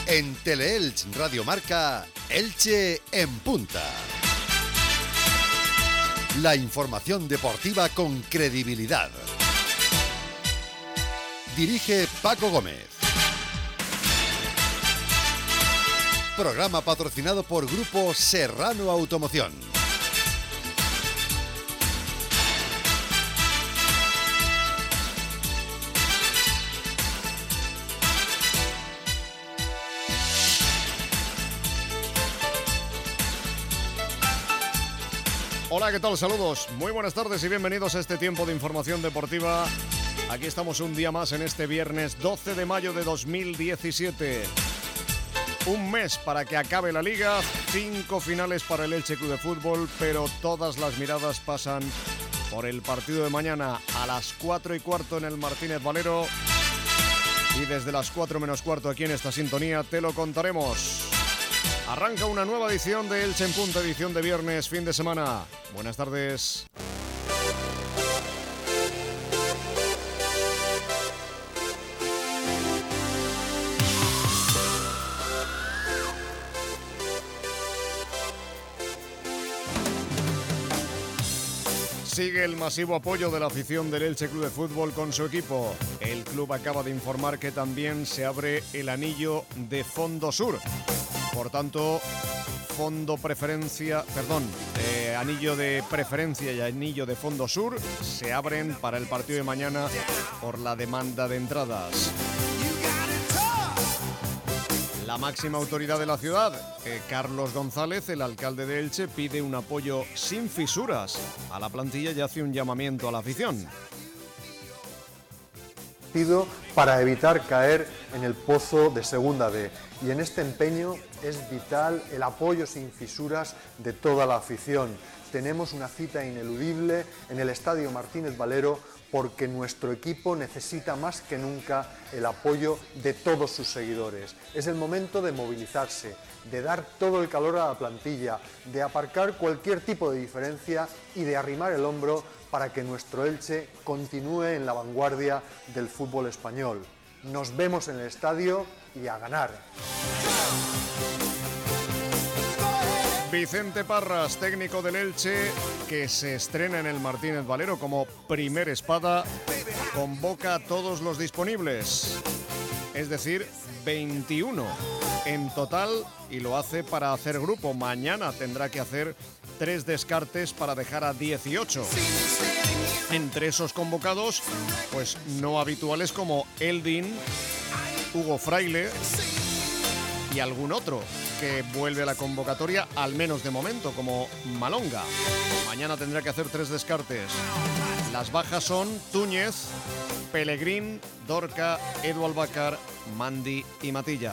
En Teleelch Radio Marca, Elche en punta. La información deportiva con credibilidad. Dirige Paco Gómez. Programa patrocinado por Grupo Serrano Automoción. Hola, ¿qué tal? Saludos, muy buenas tardes y bienvenidos a este tiempo de información deportiva. Aquí estamos un día más en este viernes 12 de mayo de 2017. Un mes para que acabe la Liga, 5 finales para el Elche Club de Fútbol, pero todas las miradas pasan por el partido de mañana a las 4:15 en el Martínez Valero. Y desde las 4 menos cuarto aquí en esta sintonía te lo contaremos. Arranca una nueva edición de Elche en Punta, edición de viernes, fin de semana. Buenas tardes. Sigue el masivo apoyo de la afición del Elche Club de Fútbol con su equipo. El club acaba de informar que también se abre el anillo de Fondo Sur. Por tanto, anillo de preferencia y anillo de Fondo Sur se abren para el partido de mañana por la demanda de entradas. La máxima autoridad de la ciudad, Carlos González, el alcalde de Elche, pide un apoyo sin fisuras a la plantilla y hace un llamamiento a la afición. Para evitar caer en el pozo de Segunda B. Y en este empeño es vital el apoyo sin fisuras de toda la afición. Tenemos una cita ineludible en el Estadio Martínez Valero porque nuestro equipo necesita más que nunca el apoyo de todos sus seguidores. Es el momento de movilizarse, de dar todo el calor a la plantilla, de aparcar cualquier tipo de diferencia y de arrimar el hombro para que nuestro Elche continúe en la vanguardia del fútbol español. Nos vemos en el estadio y a ganar. Vicente Parras, técnico del Elche, que se estrena en el Martínez Valero como primer espada, convoca a todos los disponibles, es decir, 21 en total, y lo hace para hacer grupo. Mañana tendrá que hacer 3 descartes para dejar a 18. Entre esos convocados, pues no habituales como Eldin, Hugo Fraile y algún otro que vuelve a la convocatoria, al menos de momento, como Malonga. Mañana tendrá que hacer 3 descartes. Las bajas son Túñez, Pellegrín, Dorca, Edu Albacar, Mandi y Matilla.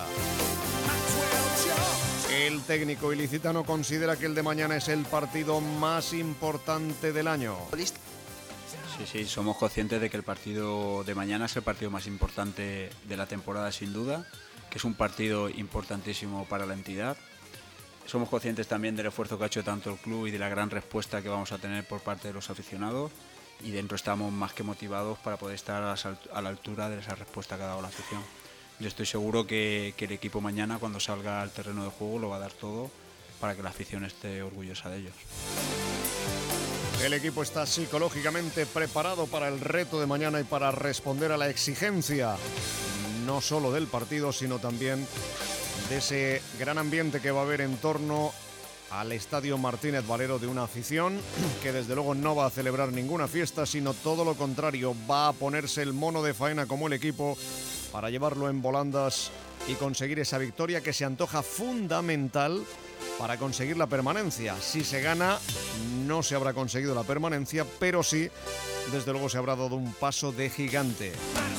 El técnico ilicitano considera que el de mañana es el partido más importante del año. Sí, somos conscientes de que el partido de mañana es el partido más importante de la temporada, sin duda, que es un partido importantísimo para la entidad. Somos conscientes también del esfuerzo que ha hecho tanto el club y de la gran respuesta que vamos a tener por parte de los aficionados, y dentro estamos más que motivados para poder estar a la altura de esa respuesta que ha dado la afición. Yo estoy seguro que el equipo mañana, cuando salga al terreno de juego, lo va a dar todo para que la afición esté orgullosa de ellos. El equipo está psicológicamente preparado para el reto de mañana y para responder a la exigencia, no solo del partido, sino también de ese gran ambiente que va a haber en torno al Estadio Martínez Valero, de una afición que desde luego no va a celebrar ninguna fiesta, sino todo lo contrario, va a ponerse el mono de faena como el equipo para llevarlo en volandas y conseguir esa victoria que se antoja fundamental para conseguir la permanencia. Si se gana, no se habrá conseguido la permanencia, pero sí, desde luego, se habrá dado un paso de gigante.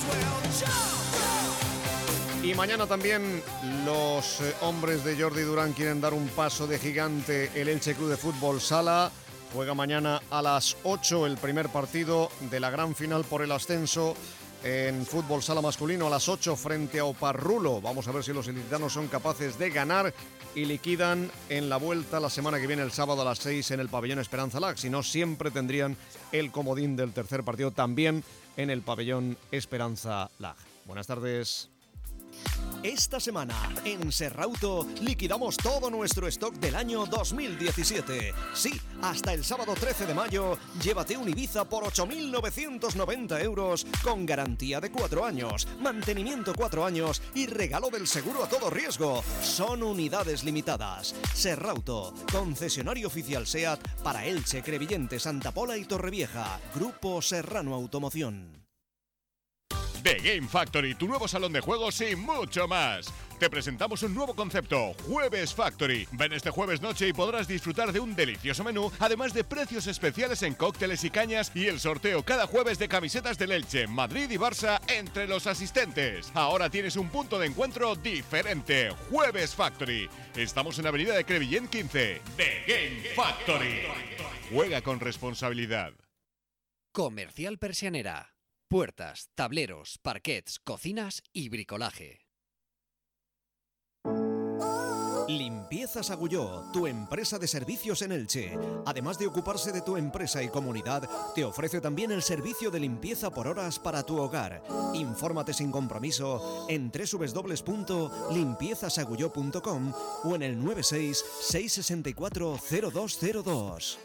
Y mañana también los hombres de Jordi Durán quieren dar un paso de gigante. El Elche Club de Fútbol Sala juega mañana a las 8 el primer partido de la gran final por el ascenso en fútbol sala masculino a las 8 frente a Oparrulo. Vamos a ver si los ilicitanos son capaces de ganar y liquidan en la vuelta la semana que viene, el sábado a las 6 en el pabellón Esperanza Lag. Si no, siempre tendrían el comodín del tercer partido también en el pabellón Esperanza Lag. Buenas tardes. Esta semana, en Serrauto, liquidamos todo nuestro stock del año 2017. Sí, hasta el sábado 13 de mayo, llévate un Ibiza por 8.990 euros con garantía de 4 años, mantenimiento 4 años y regalo del seguro a todo riesgo. Son unidades limitadas. Serrauto, concesionario oficial SEAT para Elche, Crevillente, Santa Pola y Torrevieja. Grupo Serrano Automoción. The Game Factory, tu nuevo salón de juegos y mucho más. Te presentamos un nuevo concepto, Jueves Factory. Ven este jueves noche y podrás disfrutar de un delicioso menú, además de precios especiales en cócteles y cañas y el sorteo cada jueves de camisetas del Elche, Madrid y Barça entre los asistentes. Ahora tienes un punto de encuentro diferente, Jueves Factory. Estamos en Avenida de Crevillent 15. The Game Factory. Juega con responsabilidad. Comercial Persianera. Puertas, tableros, parquets, cocinas y bricolaje. Limpiezas Agulló, tu empresa de servicios en Elche. Además de ocuparse de tu empresa y comunidad, te ofrece también el servicio de limpieza por horas para tu hogar. Infórmate sin compromiso en www.limpiezasagulló.com o en el 96 664 0202.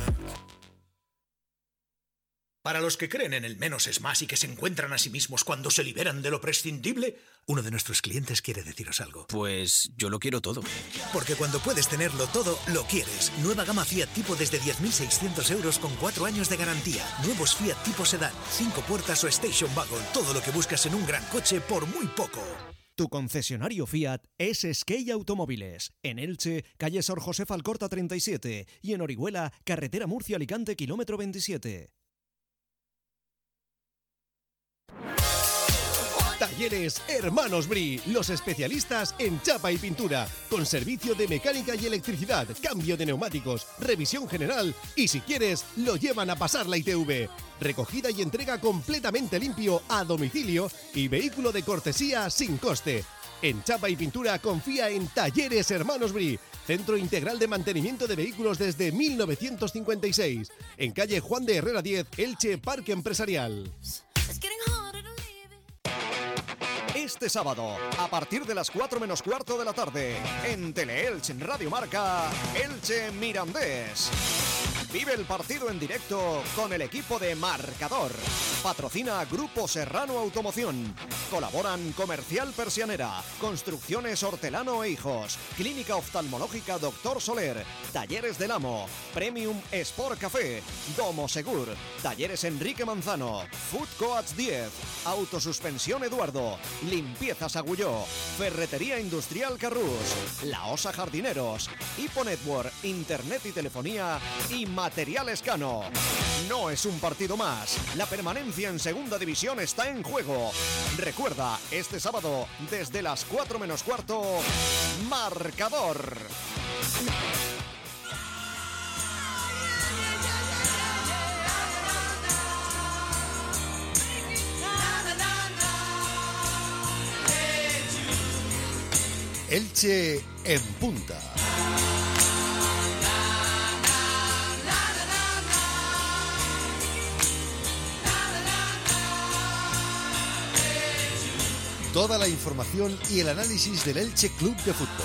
Para los que creen en el menos es más y que se encuentran a sí mismos cuando se liberan de lo prescindible, uno de nuestros clientes quiere deciros algo. Pues yo lo quiero todo. Porque cuando puedes tenerlo todo, lo quieres. Nueva gama Fiat Tipo desde 10.600 euros con 4 años de garantía. Nuevos Fiat Tipo Sedán, 5 puertas o Station Wagon. Todo lo que buscas en un gran coche por muy poco. Tu concesionario Fiat es Skey Automóviles. En Elche, calle Sor José Alcorta 37 y en Orihuela, carretera Murcia-Alicante, kilómetro 27. Talleres Hermanos Bri, los especialistas en chapa y pintura, con servicio de mecánica y electricidad, cambio de neumáticos, revisión general y si quieres, lo llevan a pasar la ITV. Recogida y entrega completamente limpio a domicilio y vehículo de cortesía sin coste. En chapa y pintura confía en Talleres Hermanos Bri, centro integral de mantenimiento de vehículos desde 1956. En calle Juan de Herrera 10, Elche, Parque Empresarial. Este sábado, a partir de las 4 menos cuarto de la tarde, en Teleelche, en Radio Marca, Elche Mirandés. Vive el partido en directo con el equipo de Marcador. Patrocina Grupo Serrano Automoción. Colaboran Comercial Persianera, Construcciones Hortelano e Hijos, Clínica Oftalmológica Dr. Soler, Talleres del Amo, Premium Sport Café, Domo Segur, Talleres Enrique Manzano, Food Coats 10, Autosuspensión Eduardo, Limpiezas Agulló, Ferretería Industrial Carrús, La Osa Jardineros, Hipo Network, Internet y Telefonía y Materiales Cano. No es un partido más. La permanencia en Segunda División está en juego. Recuerda, este sábado, desde las 4 menos cuarto, Marcador. Elche en punta. Toda la información y el análisis del Elche Club de Fútbol.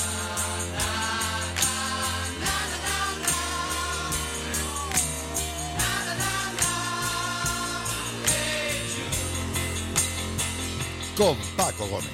Con Paco Gómez.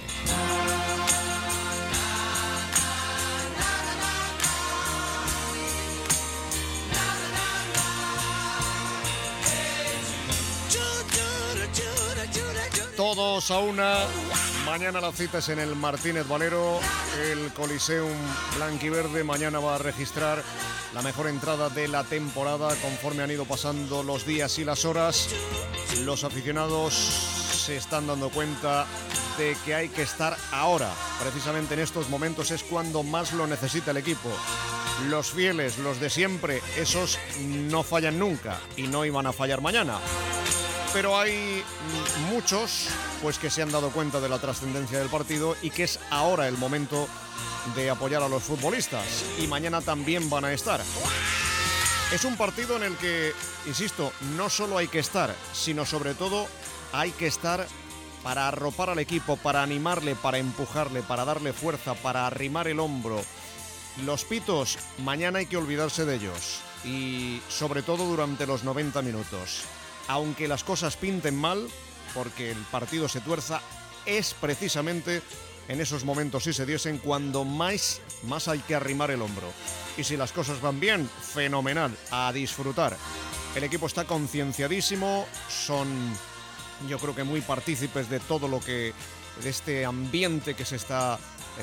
Todos a una. Mañana la cita es en el Martínez Valero. El Coliseum blanquiverde mañana va a registrar la mejor entrada de la temporada. Conforme han ido pasando los días y las horas, los aficionados se están dando cuenta de que hay que estar ahora. Precisamente en estos momentos es cuando más lo necesita el equipo. Los fieles, los de siempre, esos no fallan nunca y no iban a fallar mañana. Pero hay muchos pues que se han dado cuenta de la trascendencia del partido y que es ahora el momento de apoyar a los futbolistas. Y mañana también van a estar. Es un partido en el que, insisto, no solo hay que estar, sino sobre todo hay que estar para arropar al equipo, para animarle, para empujarle, para darle fuerza, para arrimar el hombro. Los pitos, mañana hay que olvidarse de ellos, y sobre todo durante los 90 minutos. Aunque las cosas pinten mal, porque el partido se tuerza, es precisamente en esos momentos, si se diesen, cuando más hay que arrimar el hombro. Y si las cosas van bien, fenomenal, a disfrutar. El equipo está concienciadísimo, son, yo creo que muy partícipes de todo lo que, de este ambiente que se está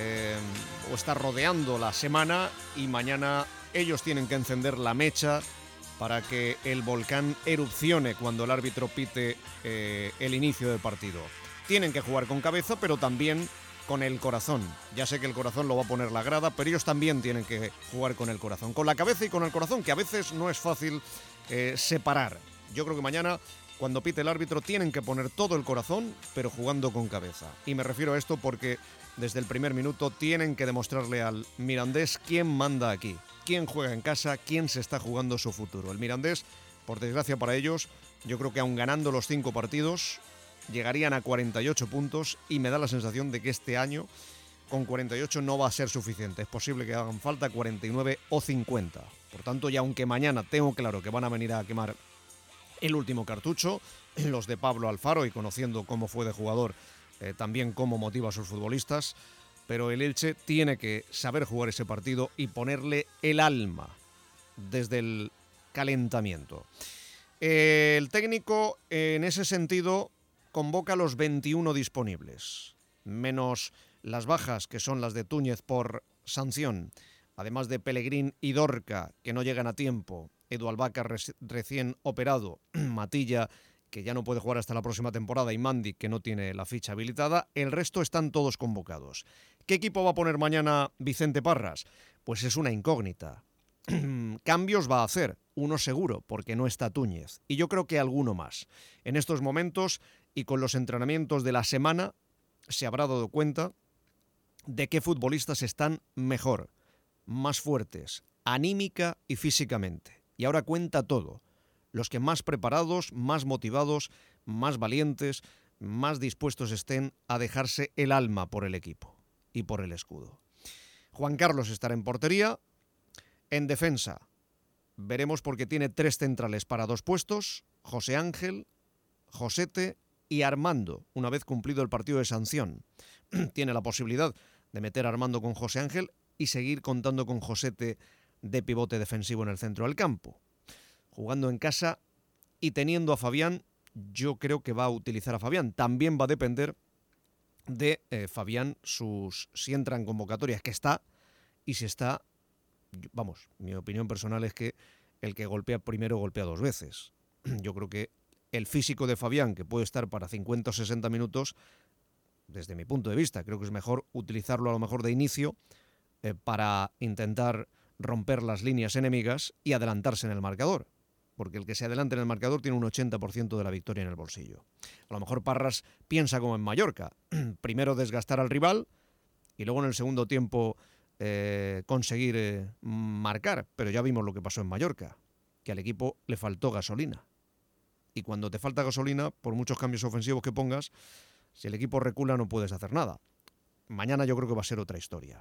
o está rodeando la semana, y mañana ellos tienen que encender la mecha para que el volcán erupcione cuando el árbitro pite el inicio del partido. Tienen que jugar con cabeza, pero también con el corazón. Ya sé que el corazón lo va a poner la grada, pero ellos también tienen que jugar con el corazón. Con la cabeza y con el corazón, que a veces no es fácil separar. Yo creo que mañana, cuando pite el árbitro, tienen que poner todo el corazón, pero jugando con cabeza. Y me refiero a esto porque desde el primer minuto tienen que demostrarle al Mirandés quién manda aquí, quién juega en casa, quién se está jugando su futuro. El Mirandés, por desgracia para ellos, yo creo que aun ganando los 5 partidos, llegarían a 48 puntos, y me da la sensación de que este año con 48 no va a ser suficiente. Es posible que hagan falta 49 o 50. Por tanto, y aunque mañana tengo claro que van a venir a quemar el último cartucho, los de Pablo Alfaro, y conociendo cómo fue de jugador, también cómo motiva a sus futbolistas, pero el Elche tiene que saber jugar ese partido y ponerle el alma desde el calentamiento. El técnico, en ese sentido, convoca los 21 disponibles, menos las bajas, que son las de Túñez por sanción, además de Pellegrín y Dorca, que no llegan a tiempo, Edu Albaca recién operado, Matilla, que ya no puede jugar hasta la próxima temporada, y Mandi, que no tiene la ficha habilitada. El resto están todos convocados. ¿Qué equipo va a poner mañana Vicente Parras? Pues es una incógnita. Cambios va a hacer, uno seguro, porque no está Túñez, y yo creo que alguno más. En estos momentos, y con los entrenamientos de la semana, se habrá dado cuenta de qué futbolistas están mejor, más fuertes, anímica y físicamente. Y ahora cuenta todo. Los que más preparados, más motivados, más valientes, más dispuestos estén a dejarse el alma por el equipo y por el escudo. Juan Carlos estará en portería. En defensa, veremos, porque tiene 3 centrales para 2 puestos: José Ángel, Josete y Armando, una vez cumplido el partido de sanción. Tiene la posibilidad de meter a Armando con José Ángel y seguir contando con Josete de pivote defensivo en el centro del campo. Jugando en casa y teniendo a Fabián, yo creo que va a utilizar a Fabián. También va a depender de Fabián si entra en convocatorias, que está, y si está, vamos, mi opinión personal es que el que golpea primero golpea 2 veces. Yo creo que el físico de Fabián, que puede estar para 50 o 60 minutos, desde mi punto de vista, creo que es mejor utilizarlo a lo mejor de inicio para intentar romper las líneas enemigas y adelantarse en el marcador. Porque el que se adelante en el marcador tiene un 80% de la victoria en el bolsillo. A lo mejor Parras piensa como en Mallorca. Primero desgastar al rival y luego en el segundo tiempo conseguir marcar. Pero ya vimos lo que pasó en Mallorca, que al equipo le faltó gasolina. Y cuando te falta gasolina, por muchos cambios ofensivos que pongas, si el equipo recula no puedes hacer nada. Mañana yo creo que va a ser otra historia.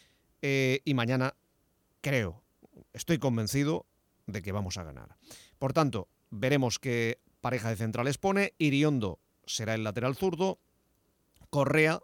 Y mañana estoy convencido de que vamos a ganar. Por tanto, veremos qué pareja de centrales pone. Iriondo será el lateral zurdo. Correa,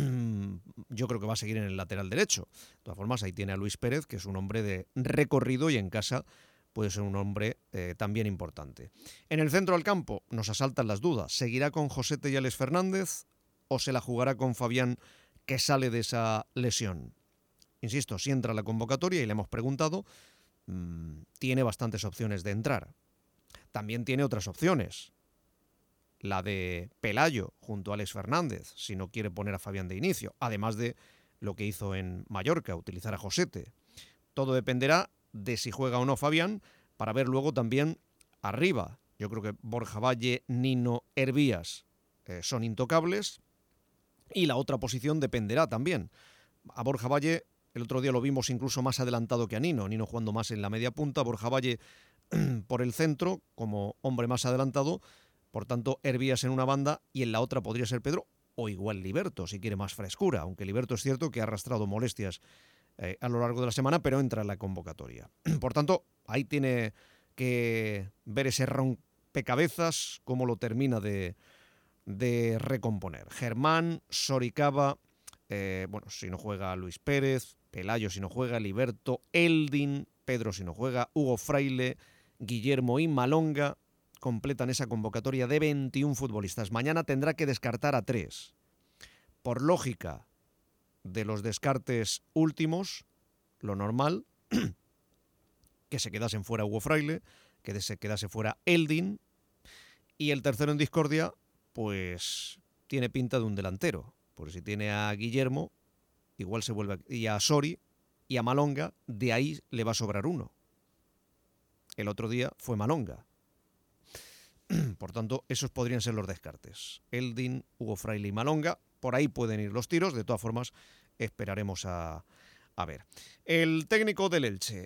yo creo que va a seguir en el lateral derecho. De todas formas, ahí tiene a Luis Pérez, que es un hombre de recorrido, y en casa puede ser un hombre también importante. En el centro del campo nos asaltan las dudas. ¿Seguirá con Josete y Alex Fernández o se la jugará con Fabián, que sale de esa lesión? Insisto, si entra a la convocatoria, y le hemos preguntado, tiene bastantes opciones de entrar. También tiene otras opciones. La de Pelayo junto a Alex Fernández, si no quiere poner a Fabián de inicio, además de lo que hizo en Mallorca, utilizar a Josete. Todo dependerá de si juega o no Fabián, para ver luego también arriba. Yo creo que Borja Valle, Nino, Hervías son intocables, y la otra posición dependerá también. A Borja Valle el otro día lo vimos incluso más adelantado que a Nino jugando más en la media punta, Borja Valle por el centro como hombre más adelantado, Por tanto, Hervías en una banda y en la otra podría ser Pedro o igual Liberto, si quiere más frescura, aunque Liberto es cierto que ha arrastrado molestias a lo largo de la semana, pero entra en la convocatoria. Por tanto, ahí tiene que ver ese rompecabezas, cómo lo termina de recomponer. Germán, Soricaba, si no juega Luis Pérez, Pelayo si no juega, Liberto, Eldin, Pedro si no juega, Hugo Fraile, Guillermo y Malonga completan esa convocatoria de 21 futbolistas. Mañana tendrá que descartar a 3. Por lógica de los descartes últimos, lo normal, que se quedasen fuera Hugo Fraile, que se quedase fuera Eldin, y el tercero en discordia, pues tiene pinta de un delantero, porque si tiene a Guillermo, igual se vuelve y a Sori y a Malonga, de ahí le va a sobrar uno. El otro día fue Malonga. Por tanto, esos podrían ser los descartes. Eldin, Hugo Fraile y Malonga. Por ahí pueden ir los tiros. De todas formas, esperaremos a ver. El técnico del Elche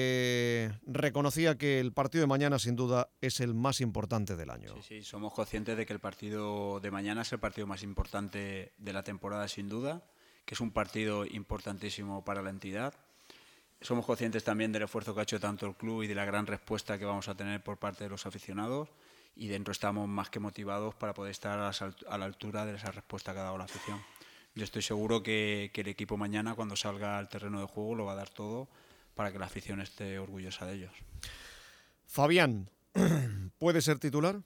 reconocía que el partido de mañana, sin duda, es el más importante del año. Sí, somos conscientes de que el partido de mañana es el partido más importante de la temporada, sin duda, que es un partido importantísimo para la entidad. Somos conscientes también del esfuerzo que ha hecho tanto el club y de la gran respuesta que vamos a tener por parte de los aficionados, y dentro estamos más que motivados para poder estar a la altura de esa respuesta que ha dado la afición. Yo estoy seguro que el equipo mañana, cuando salga al terreno de juego, lo va a dar todo para que la afición esté orgullosa de ellos. Fabián, ¿puede ser titular?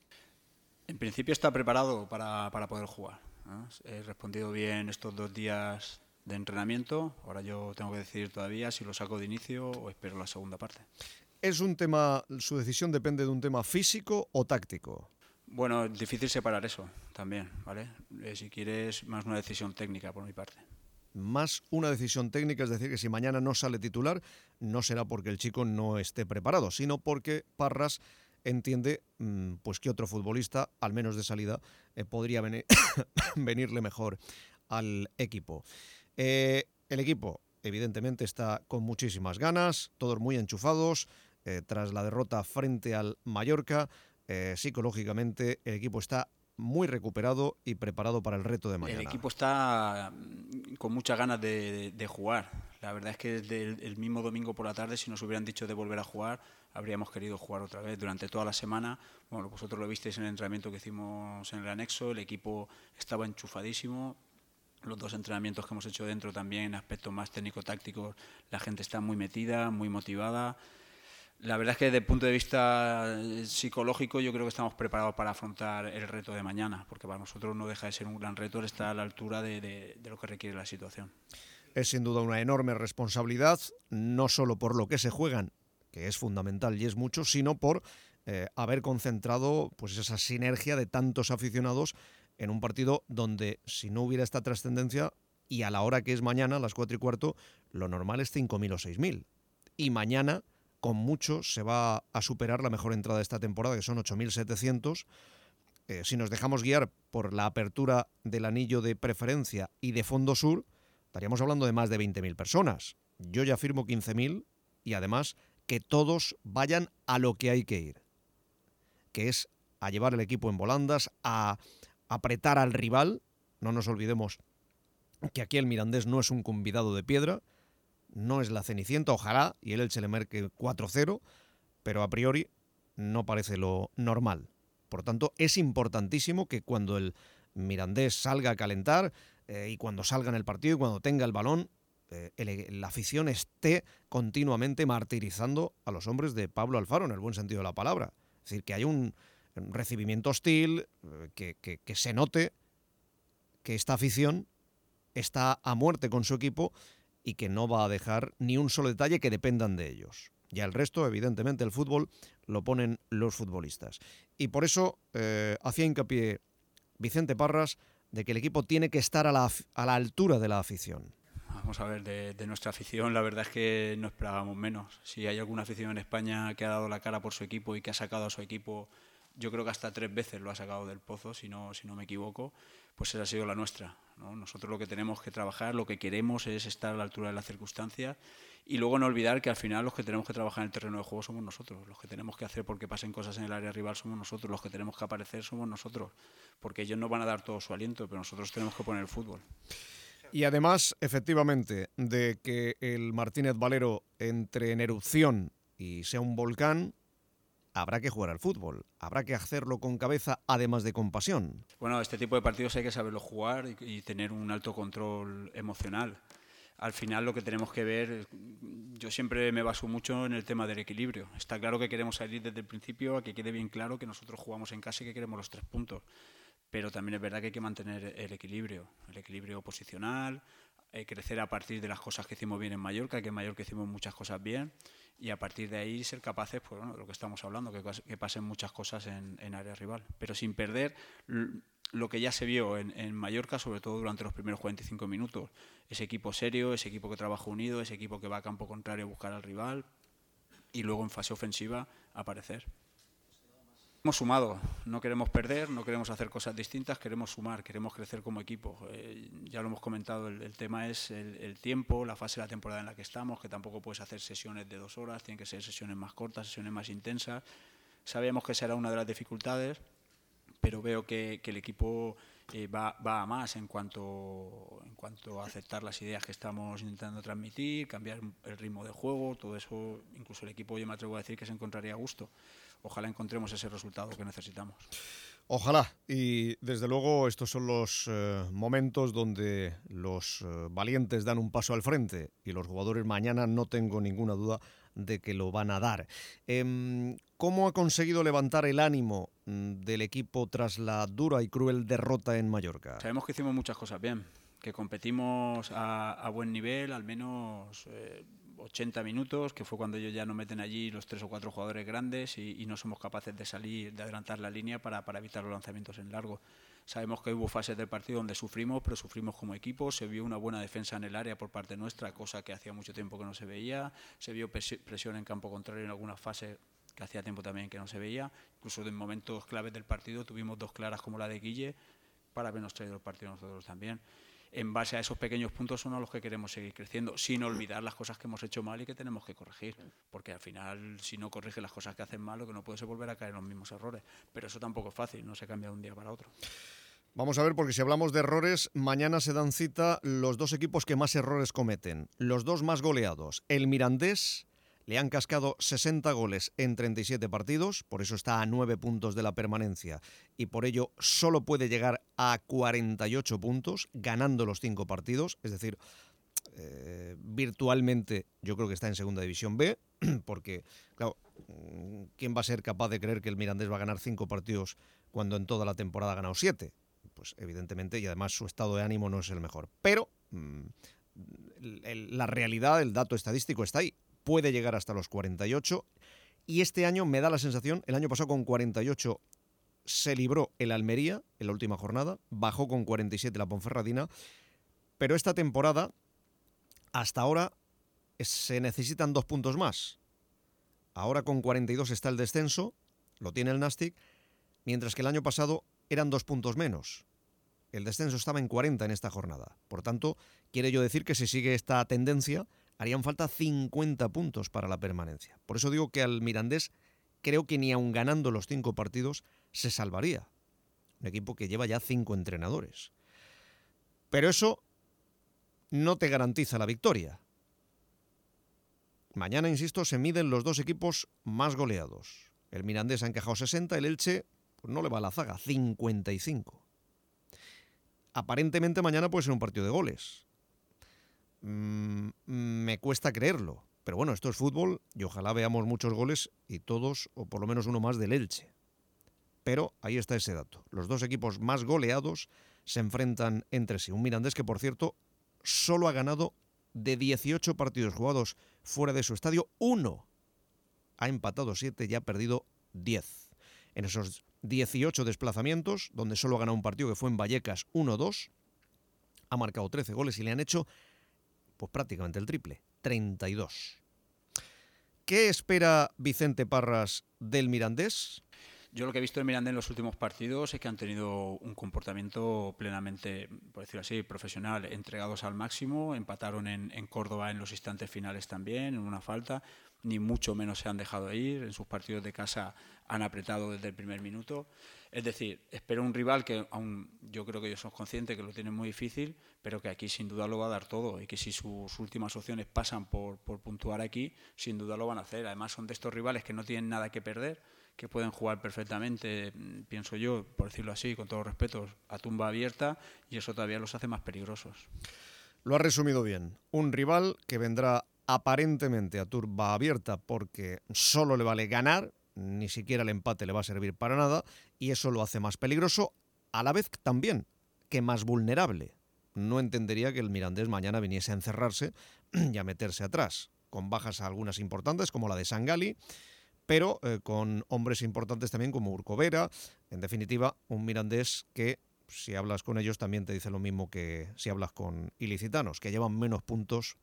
En principio está preparado para poder jugar, ¿no? He respondido bien estos 2 días de entrenamiento. Ahora yo tengo que decidir todavía si lo saco de inicio o espero la segunda parte. ¿Es un tema, su decisión depende de un tema físico o táctico? Bueno, es difícil separar eso también, ¿vale? Si quieres, más una decisión técnica por mi parte. Más una decisión técnica, es decir, que si mañana no sale titular, no será porque el chico no esté preparado, sino porque Parras entiende pues que otro futbolista, al menos de salida, podría venirle mejor al equipo. El equipo, evidentemente, está con muchísimas ganas, todos muy enchufados, tras la derrota frente al Mallorca. Psicológicamente el equipo está muy recuperado y preparado para el reto de mañana. El equipo está con muchas ganas de jugar. La verdad es que desde el mismo domingo por la tarde, si nos hubieran dicho de volver a jugar, habríamos querido jugar otra vez. Durante toda la semana, bueno, vosotros lo visteis en el entrenamiento que hicimos en el anexo, el equipo estaba enchufadísimo. Los 2 entrenamientos que hemos hecho dentro también, en aspectos más técnico-tácticos, la gente está muy metida, muy motivada. La verdad es que desde el punto de vista psicológico yo creo que estamos preparados para afrontar el reto de mañana, porque para nosotros no deja de ser un gran reto, está a la altura de lo que requiere la situación. Es sin duda una enorme responsabilidad, no solo por lo que se juegan, que es fundamental y es mucho, sino por haber concentrado pues esa sinergia de tantos aficionados en un partido donde, si no hubiera esta trascendencia, y a la hora que es mañana, a las 4:15, lo normal es 5.000 o 6.000. Y mañana, con mucho, se va a superar la mejor entrada de esta temporada, que son 8.700. Si nos dejamos guiar por la apertura del anillo de preferencia y de fondo sur, estaríamos hablando de más de 20.000 personas. Yo ya firmo 15.000 y además que todos vayan a lo que hay que ir, que es a llevar el equipo en volandas, a apretar al rival. No nos olvidemos que aquí el Mirandés no es un convidado de piedra, no es la Cenicienta, ojalá, y el Elche le marque 4-0, pero a priori no parece lo normal. Por tanto, es importantísimo que cuando el Mirandés salga a calentar y cuando salga en el partido y cuando tenga el balón, la afición esté continuamente martirizando a los hombres de Pablo Alfaro, en el buen sentido de la palabra. Es decir, que haya un recibimiento hostil, que se note que esta afición está a muerte con su equipo y que no va a dejar ni un solo detalle que dependan de ellos. Ya el resto, evidentemente, el fútbol lo ponen los futbolistas. Y por eso hacía hincapié Vicente Parras de que el equipo tiene que estar a la altura de la afición. Vamos a ver, de nuestra afición, la verdad es que no esperábamos menos. Si hay alguna afición en España que ha dado la cara por su equipo y que ha sacado a su equipo yo creo que hasta 3 veces lo ha sacado del pozo, si no me equivoco, pues esa ha sido la nuestra, ¿no? Nosotros lo que tenemos que trabajar, lo que queremos es estar a la altura de las circunstancias y luego no olvidar que al final los que tenemos que trabajar en el terreno de juego somos nosotros, los que tenemos que hacer porque pasen cosas en el área rival somos nosotros, los que tenemos que aparecer somos nosotros, porque ellos nos van a dar todo su aliento, pero nosotros tenemos que poner el fútbol. Y además, efectivamente, de que el Martínez Valero entre en erupción y sea un volcán, habrá que jugar al fútbol, habrá que hacerlo con cabeza, además de con pasión. Bueno, este tipo de partidos hay que saberlo jugar y tener un alto control emocional. Al final lo que tenemos que ver, yo siempre me baso mucho en el tema del equilibrio. Está claro que queremos salir desde el principio, a que quede bien claro que nosotros jugamos en casa y que queremos los 3 puntos. Pero también es verdad que hay que mantener el equilibrio posicional, crecer a partir de las cosas que hicimos bien en Mallorca, que en Mallorca hicimos muchas cosas bien, y a partir de ahí ser capaces, pues bueno, de lo que estamos hablando, que pasen muchas cosas en área rival, pero sin perder lo que ya se vio en Mallorca, sobre todo durante los primeros 45 minutos, ese equipo serio, ese equipo que trabaja unido, ese equipo que va a campo contrario a buscar al rival y luego en fase ofensiva aparecer. Hemos sumado, no queremos perder, no queremos hacer cosas distintas, queremos sumar, queremos crecer como equipo. Ya lo hemos comentado, el tema es el tiempo, la fase de la temporada en la que estamos, que tampoco puedes hacer sesiones de 2 horas, tienen que ser sesiones más cortas, sesiones más intensas. Sabíamos que será una de las dificultades, pero veo que el equipo va a más en cuanto a aceptar las ideas que estamos intentando transmitir, cambiar el ritmo de juego, todo eso, incluso el equipo, yo me atrevo a decir que se encontraría a gusto. Ojalá encontremos ese resultado que necesitamos. Ojalá, y desde luego estos son los momentos donde los valientes dan un paso al frente y los jugadores mañana no tengo ninguna duda de que lo van a dar. ¿Cómo ha conseguido levantar el ánimo del equipo tras la dura y cruel derrota en Mallorca? Sabemos que hicimos muchas cosas bien, que competimos a buen nivel, al menos 80 minutos, que fue cuando ellos ya nos meten allí los 3 o 4 jugadores grandes y no somos capaces de salir, de adelantar la línea para evitar los lanzamientos en largo. Sabemos que hubo fases del partido donde sufrimos, pero sufrimos como equipo, se vio una buena defensa en el área por parte nuestra, cosa que hacía mucho tiempo que no se veía, se vio presión en campo contrario en algunas fases que hacía tiempo también que no se veía, incluso en momentos claves del partido tuvimos 2 claras como la de Guille para habernos traído el partido nosotros también. En base a esos pequeños puntos son a los que queremos seguir creciendo, sin olvidar las cosas que hemos hecho mal y que tenemos que corregir, porque al final si no corriges las cosas que hacen mal, lo que no puedes es volver a caer en los mismos errores, pero eso tampoco es fácil, no se cambia de un día para otro. Vamos a ver, porque si hablamos de errores, mañana se dan cita los 2 equipos que más errores cometen, los 2 más goleados. El Mirandés le han cascado 60 goles en 37 partidos, por eso está a 9 puntos de la permanencia y por ello solo puede llegar a 48 puntos ganando los 5 partidos, es decir, virtualmente yo creo que está en Segunda División B, porque claro, ¿quién va a ser capaz de creer que el Mirandés va a ganar 5 partidos cuando en toda la temporada ha ganado 7? Pues evidentemente, y además su estado de ánimo no es el mejor, pero la realidad, el dato estadístico está ahí. Puede llegar hasta los 48 y este año me da la sensación, el año pasado con 48 se libró el Almería en la última jornada, bajó con 47 la Ponferradina, pero esta temporada hasta ahora se necesitan 2 puntos más. Ahora con 42 está el descenso, lo tiene el Nastic, mientras que el año pasado eran 2 puntos menos. El descenso estaba en 40 en esta jornada. Por tanto, quiere yo decir que si sigue esta tendencia, harían falta 50 puntos para la permanencia. Por eso digo que al Mirandés creo que ni aun ganando los 5 partidos se salvaría. Un equipo que lleva ya 5 entrenadores. Pero eso no te garantiza la victoria. Mañana, insisto, se miden los 2 equipos más goleados. El Mirandés ha encajado 60, el Elche pues no le va a la zaga, 55. Aparentemente mañana puede ser un partido de goles. Me cuesta creerlo, pero bueno, esto es fútbol y ojalá veamos muchos goles y todos, o por lo menos uno más del Elche. Pero ahí está ese dato. Los 2 equipos más goleados se enfrentan entre sí. Un Mirandés que, por cierto, solo ha ganado de 18 partidos jugados fuera de su estadio, 1. Ha empatado 7 y ha perdido 10. En esos 18 desplazamientos, donde solo ha ganado un partido que fue en Vallecas 1-2, ha marcado 13 goles y le han hecho pues prácticamente el triple, 32. ¿Qué espera Vicente Parras del Mirandés? Yo lo que he visto en Mirandés en los últimos partidos es que han tenido un comportamiento plenamente, por decirlo así, profesional, entregados al máximo, empataron en Córdoba en los instantes finales también, en una falta, ni mucho menos se han dejado ir, en sus partidos de casa han apretado desde el primer minuto. Es decir, espero un rival que aún yo creo que ellos son conscientes que lo tienen muy difícil, pero que aquí sin duda lo va a dar todo y que si sus últimas opciones pasan por puntuar aquí, sin duda lo van a hacer. Además son de estos rivales que no tienen nada que perder, que pueden jugar perfectamente, pienso yo, por decirlo así, con todos los respetos, a tumba abierta, y eso todavía los hace más peligrosos. Lo ha resumido bien. Un rival que vendrá aparentemente a tumba abierta porque solo le vale ganar, ni siquiera el empate le va a servir para nada, y eso lo hace más peligroso, a la vez también que más vulnerable. No entendería que el Mirandés mañana viniese a encerrarse y a meterse atrás, con bajas algunas importantes como la de Sangali, pero con hombres importantes también como Urcovera. En definitiva, un Mirandés que, si hablas con ellos, también te dice lo mismo que si hablas con ilicitanos, que llevan menos puntos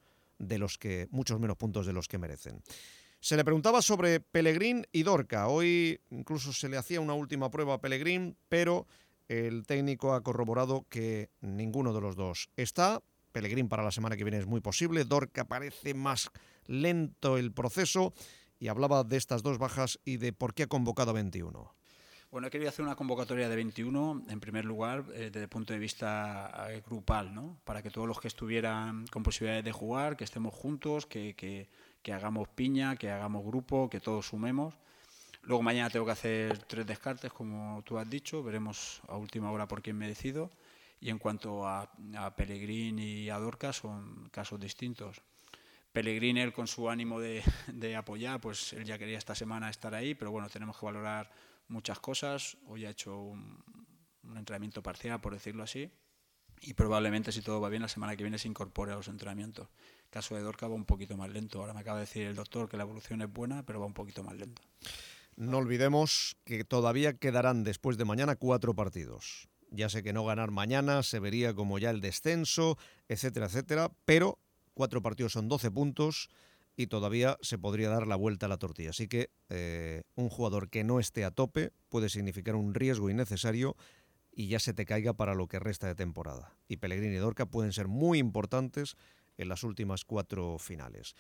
muchos menos puntos de los que merecen. Se le preguntaba sobre Pellegrín y Dorca. Hoy incluso se le hacía una última prueba a Pellegrín, pero el técnico ha corroborado que ninguno de los dos está. Pellegrín para la semana que viene es muy posible. Dorca parece más lento el proceso. Y hablaba de estas dos bajas y de por qué ha convocado a 21. Bueno, he querido hacer una convocatoria de 21, en primer lugar, desde el punto de vista grupal, ¿no? Para que todos los que estuvieran con posibilidades de jugar, que estemos juntos, que hagamos piña, que hagamos grupo, que todos sumemos. Luego mañana tengo que hacer 3 descartes, como tú has dicho, veremos a última hora por quién me decido. Y en cuanto a Pellegrín y a Dorca, son casos distintos. Pellegrín, él con su ánimo de apoyar, pues él ya quería esta semana estar ahí, pero bueno, tenemos que valorar muchas cosas. Hoy ha hecho un entrenamiento parcial, por decirlo así, y probablemente, si todo va bien, la semana que viene se incorpore a los entrenamientos. El caso de Dorca va un poquito más lento. Ahora me acaba de decir el doctor que la evolución es buena, pero va un poquito más lento. No olvidemos que todavía quedarán después de mañana 4 partidos. Ya sé que no ganar mañana se vería como ya el descenso, etcétera, etcétera, pero 4 partidos son 12 puntos y todavía se podría dar la vuelta a la tortilla. Así que un jugador que no esté a tope puede significar un riesgo innecesario y ya se te caiga para lo que resta de temporada. Y Pellegrini y Dorca pueden ser muy importantes en las últimas 4 finales.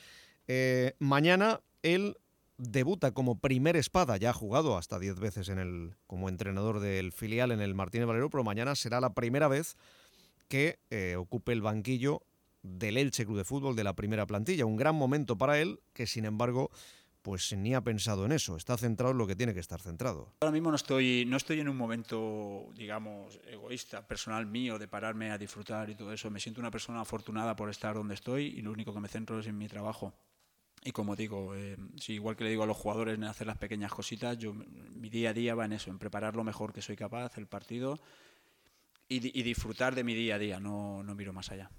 Mañana él debuta como primer espada, ya ha jugado hasta 10 veces como entrenador del filial en el Martínez Valero, pero mañana será la primera vez que ocupe el banquillo del Elche Club de Fútbol de la primera plantilla. Un gran momento para él, que sin embargo pues ni ha pensado en eso, está centrado en lo que tiene que estar centrado. Ahora mismo no estoy en un momento, digamos, egoísta, personal mío, de pararme a disfrutar y todo eso. Me siento una persona afortunada por estar donde estoy y lo único que me centro es en mi trabajo. Y como digo, sí, igual que le digo a los jugadores en hacer las pequeñas cositas, mi día a día va en eso, en preparar lo mejor que soy capaz, el partido, y disfrutar de mi día a día, no miro más allá.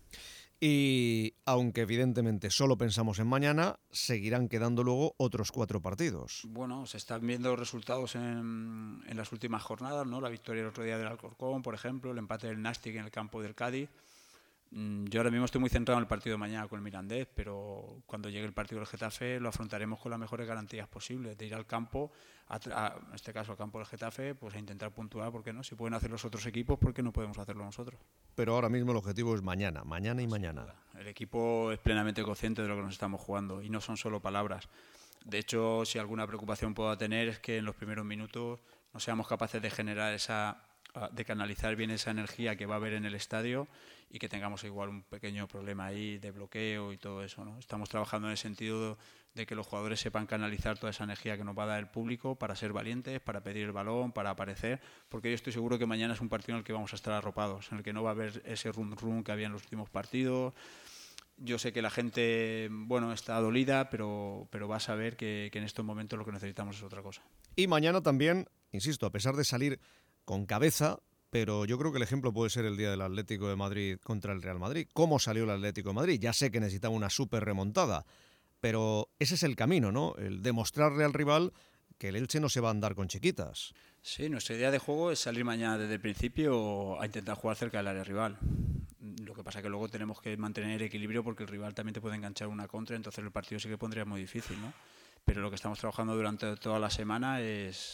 Y aunque evidentemente solo pensamos en mañana, seguirán quedando luego otros 4 partidos. Bueno, se están viendo resultados en las últimas jornadas, ¿no? La victoria el otro día del Alcorcón, por ejemplo, el empate del Nastic en el campo del Cádiz. Yo ahora mismo estoy muy centrado en el partido de mañana con el Mirandés, pero cuando llegue el partido del Getafe lo afrontaremos con las mejores garantías posibles, de ir al campo, en este caso al campo del Getafe, pues a intentar puntuar, ¿por qué no? Si pueden hacer los otros equipos, ¿por qué no podemos hacerlo nosotros? Pero ahora mismo el objetivo es mañana y mañana. El equipo es plenamente consciente de lo que nos estamos jugando y no son solo palabras. De hecho, si alguna preocupación puedo tener es que en los primeros minutos no seamos capaces de generar de canalizar bien esa energía que va a haber en el estadio y que tengamos igual un pequeño problema ahí de bloqueo y todo eso, ¿no? Estamos trabajando en el sentido de que los jugadores sepan canalizar toda esa energía que nos va a dar el público para ser valientes, para pedir el balón, para aparecer, porque yo estoy seguro que mañana es un partido en el que vamos a estar arropados, en el que no va a haber ese rum-rum que había en los últimos partidos. Yo sé que la gente, bueno, está dolida, pero va a saber que en estos momentos lo que necesitamos es otra cosa. Y mañana también, insisto, a pesar de salir con cabeza, pero yo creo que el ejemplo puede ser el día del Atlético de Madrid contra el Real Madrid. ¿Cómo salió el Atlético de Madrid? Ya sé que necesitaba una súper remontada, pero ese es el camino, ¿no? El demostrarle al rival que el Elche no se va a andar con chiquitas. Sí, nuestra idea de juego es salir mañana desde el principio a intentar jugar cerca del área rival. Lo que pasa es que luego tenemos que mantener equilibrio porque el rival también te puede enganchar una contra, entonces el partido sí que pondría muy difícil, ¿no? Pero lo que estamos trabajando durante toda la semana es,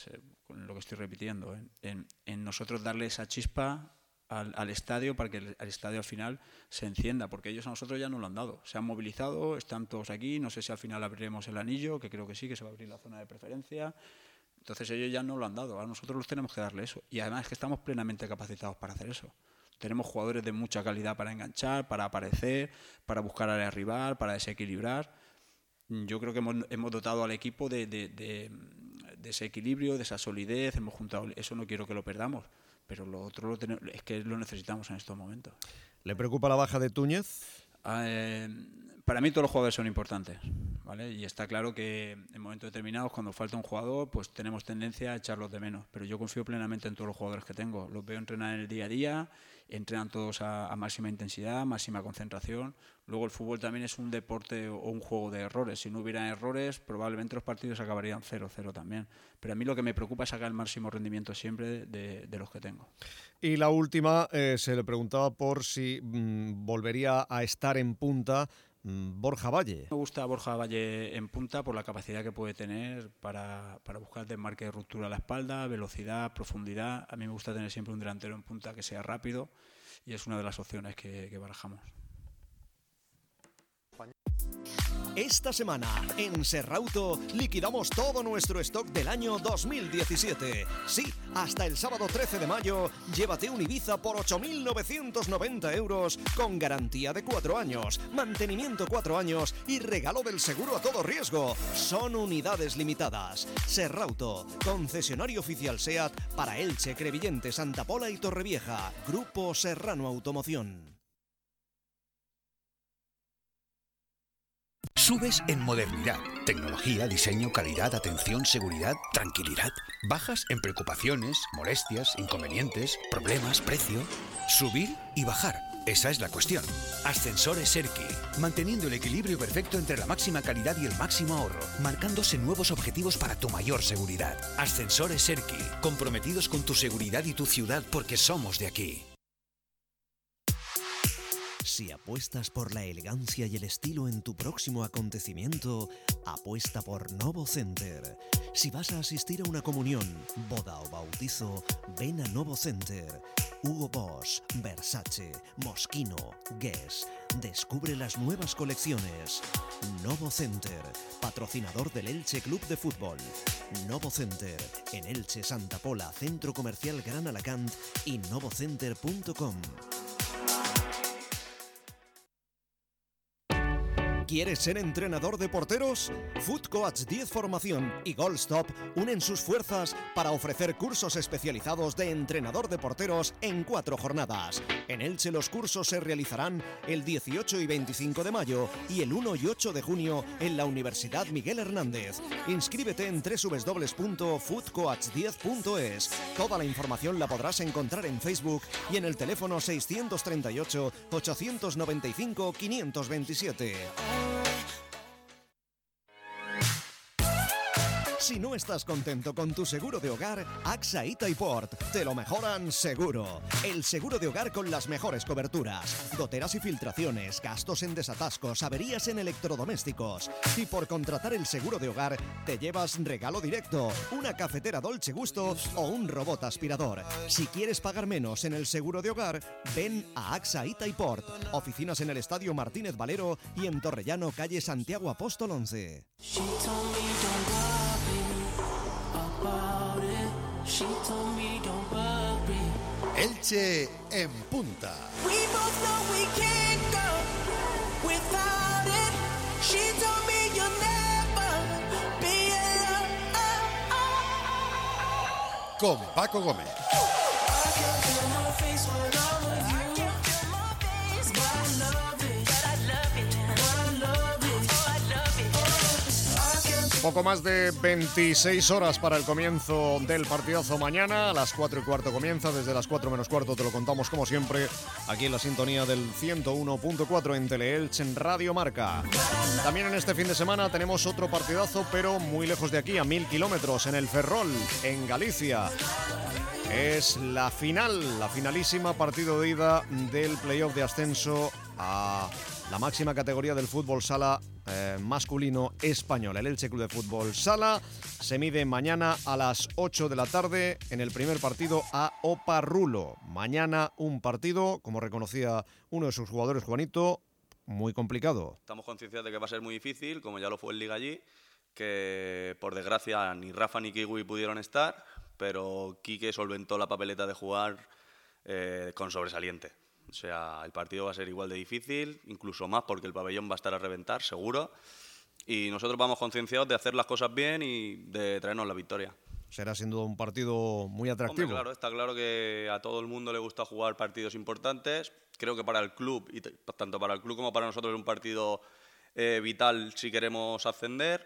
con lo que estoy repitiendo, en nosotros darle esa chispa al estadio para que el estadio al final se encienda, porque ellos a nosotros ya nos lo han dado, se han movilizado, están todos aquí, no sé si al final abriremos el anillo, que creo que sí, que se va a abrir la zona de preferencia, entonces ellos ya nos lo han dado, a nosotros los tenemos que darle eso, y además es que estamos plenamente capacitados para hacer eso. Tenemos jugadores de mucha calidad para enganchar, para aparecer, para buscar área rival, para desequilibrar. Yo creo que hemos dotado al equipo de ese equilibrio, de esa solidez, hemos juntado, eso no quiero que lo perdamos, pero lo otro es que lo necesitamos en estos momentos. ¿Le preocupa la baja de Túñez? Para mí todos los jugadores son importantes, ¿vale? Y está claro que en momentos determinados, cuando falta un jugador, pues tenemos tendencia a echarlos de menos, pero yo confío plenamente en todos los jugadores que tengo, los veo entrenar en el día a día, entrenan todos a máxima intensidad, máxima concentración. Luego el fútbol también es un deporte o un juego de errores. Si no hubiera errores, probablemente los partidos acabarían 0-0 también. Pero a mí lo que me preocupa es sacar el máximo rendimiento siempre de los que tengo. Y la última, se le preguntaba por si volvería a estar en punta Borja Valle. Me gusta Borja Valle en punta por la capacidad que puede tener para buscar desmarque de ruptura a la espalda, velocidad, profundidad. A mí me gusta tener siempre un delantero en punta que sea rápido y es una de las opciones que barajamos. Esta semana, en Serrauto, liquidamos todo nuestro stock del año 2017. Sí, hasta el sábado 13 de mayo, llévate un Ibiza por 8.990 euros con garantía de 4 años, mantenimiento 4 años y regalo del seguro a todo riesgo. Son unidades limitadas. Serrauto, concesionario oficial SEAT para Elche, Crevillente, Santa Pola y Torrevieja. Grupo Serrano Automoción. Subes en modernidad, tecnología, diseño, calidad, atención, seguridad, tranquilidad. Bajas en preocupaciones, molestias, inconvenientes, problemas, precio. Subir y bajar, esa es la cuestión. Ascensores Erki, manteniendo el equilibrio perfecto entre la máxima calidad y el máximo ahorro, marcándose nuevos objetivos para tu mayor seguridad. Ascensores Erki, comprometidos con tu seguridad y tu ciudad porque somos de aquí. Si apuestas por la elegancia y el estilo en tu próximo acontecimiento, apuesta por Novo Center. Si vas a asistir a una comunión, boda o bautizo, ven a Novo Center. Hugo Boss, Versace, Moschino, Guess. Descubre las nuevas colecciones. Novo Center, patrocinador del Elche Club de Fútbol. Novo Center, en Elche, Santa Pola, Centro Comercial Gran Alacant y novocenter.com. ¿Quieres ser entrenador de porteros? Foot Coach 10 Formación y Goalstop unen sus fuerzas para ofrecer cursos especializados de entrenador de porteros en 4 jornadas. En Elche los cursos se realizarán el 18 y 25 de mayo y el 1 y 8 de junio en la Universidad Miguel Hernández. Inscríbete en www.footcoach10.es. Toda la información la podrás encontrar en Facebook y en el teléfono 638 895 527. Si no estás contento con tu seguro de hogar, AXA y Taiport te lo mejoran seguro. El seguro de hogar con las mejores coberturas. Goteras y filtraciones, gastos en desatascos, averías en electrodomésticos. Y por contratar el seguro de hogar, te llevas regalo directo, una cafetera Dolce Gusto o un robot aspirador. Si quieres pagar menos en el seguro de hogar, ven a AXA y Taiport. Oficinas en el Estadio Martínez Valero y en Torrellano, calle Santiago Apóstol 11. Elche en punta. Con Paco Gómez. Poco más de 26 horas para el comienzo del partidazo mañana. A las 4:15 comienza, desde las 4 menos cuarto te lo contamos como siempre, aquí en la sintonía del 101.4 en Teleelch en Radio Marca. También en este fin de semana tenemos otro partidazo, pero muy lejos de aquí, a 1000 kilómetros, en el Ferrol, en Galicia. Es la finalísima partido de ida del playoff de ascenso a la máxima categoría del fútbol sala masculino español. El Elche Club de Fútbol Sala se mide mañana a las 8 de la tarde en el primer partido a Oparrulo. Mañana un partido, como reconocía uno de sus jugadores, Juanito, muy complicado. Estamos concienciados de que va a ser muy difícil, como ya lo fue en Liga allí, que por desgracia ni Rafa ni Kiwi pudieron estar, pero Quique solventó la papeleta de jugar con sobresaliente. O sea, el partido va a ser igual de difícil, incluso más, porque el pabellón va a estar a reventar, seguro. Y nosotros vamos concienciados de hacer las cosas bien y de traernos la victoria. Será sin duda un partido muy atractivo. Hombre, claro, está claro que a todo el mundo le gusta jugar partidos importantes. Creo que para el club, y tanto para el club como para nosotros, es un partido vital si queremos ascender.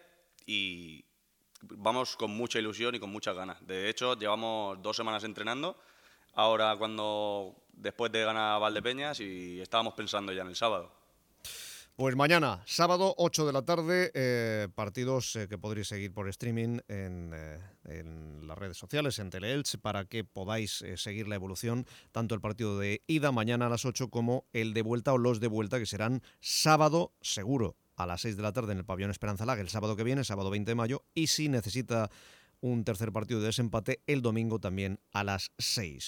Y vamos con mucha ilusión y con muchas ganas. De hecho, llevamos 2 semanas entrenando. Ahora, después de ganar a Valdepeñas, y estábamos pensando ya en el sábado. Pues mañana, sábado, 8 de la tarde, partidos que podréis seguir por streaming en las redes sociales, en Teleelch, para que podáis seguir la evolución, tanto el partido de ida mañana a las 8 como el de vuelta o los de vuelta, que serán sábado seguro a las 6 de la tarde en el pabellón Esperanza Lag, el sábado que viene, sábado 20 de mayo, y si necesita un tercer partido de desempate, el domingo también a las 6.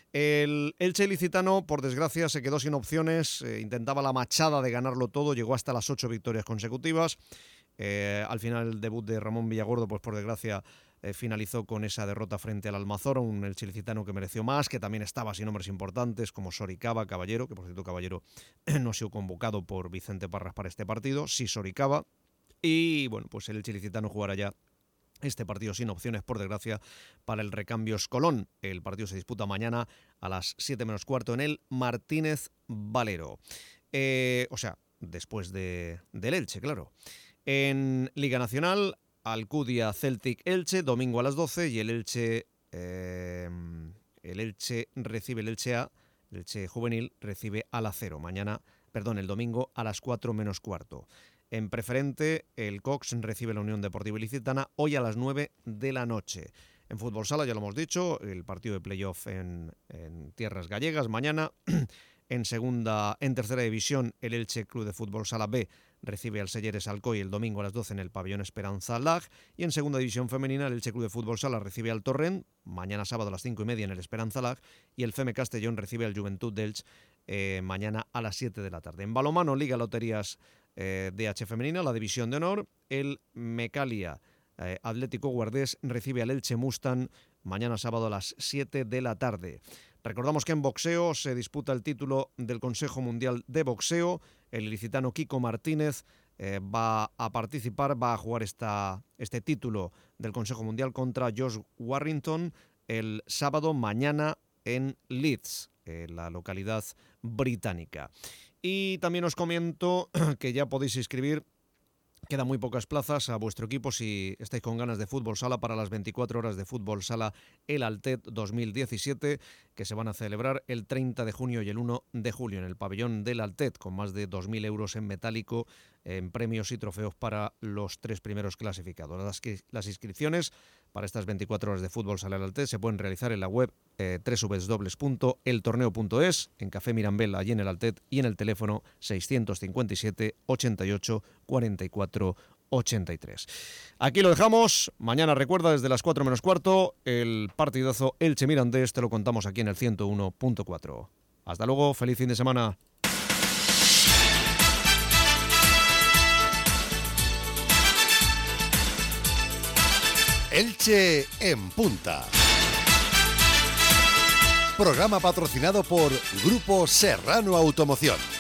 El Elche ilicitano, por desgracia, se quedó sin opciones, intentaba la machada de ganarlo todo, llegó hasta las 8 victorias consecutivas. Al final el debut de Ramón Villagordo, pues por desgracia, finalizó con esa derrota frente al Almazora, un Elche ilicitano que mereció más, que también estaba sin nombres importantes como Soricaba, Caballero, que por cierto Caballero no ha sido convocado por Vicente Parras para este partido, sí Soricaba, y bueno, pues el Elche ilicitano jugará ya este partido sin opciones, por desgracia, para el Recambios Colón. El partido se disputa mañana a las 7 menos cuarto en el Martínez Valero. O sea, después del Elche, claro. En Liga Nacional, Alcudia Celtic Elche, domingo a las 12, y el Elche recibe el Elche A, el Elche Juvenil recibe a la 0. El domingo a las 4 menos cuarto. En preferente, el Cox recibe la Unión Deportiva Ilicitana hoy a las 9 de la noche. En fútbol sala, ya lo hemos dicho, el partido de playoff en tierras gallegas mañana. En tercera división, el Elche Club de Fútbol Sala B recibe al Selleres Alcoy el domingo a las 12 en el pabellón Esperanza Lag. Y en segunda división femenina, el Elche Club de Fútbol Sala recibe al Torrent, mañana sábado a las 5:30 en el Esperanza Lag. Y el Feme Castellón recibe al Juventud d'Elche mañana a las 7 de la tarde. En balonmano, Liga Loterías DH femenina, la división de honor, el Mecalia Atlético Guardés recibe al Elche Mustang mañana sábado a las 7 de la tarde. Recordamos que en boxeo se disputa el título del Consejo Mundial de Boxeo. El ilicitano Kiko Martínez va a participar, va a jugar este título del Consejo Mundial contra Josh Warrington el sábado mañana en Leeds, la localidad británica. Y también os comento que ya podéis inscribir, quedan muy pocas plazas a vuestro equipo si estáis con ganas de fútbol sala para las 24 horas de fútbol sala El Altet 2017, que se van a celebrar el 30 de junio y el 1 de julio en el pabellón del Altet, con más de 2.000 euros en metálico, en premios y trofeos para los 3 primeros clasificados. Las inscripciones para estas 24 horas de fútbol sala El Altet se pueden realizar en la web www.eltorneo.es, en Café Mirambel, allí en El Altet, y en el teléfono 657 88 44 83. Aquí lo dejamos. Mañana, recuerda, desde las 4 menos cuarto, el partidazo Elche Mirandés, te lo contamos aquí en el 101.4. Hasta luego, feliz fin de semana. Elche en punta. Programa patrocinado por Grupo Serrano Automoción.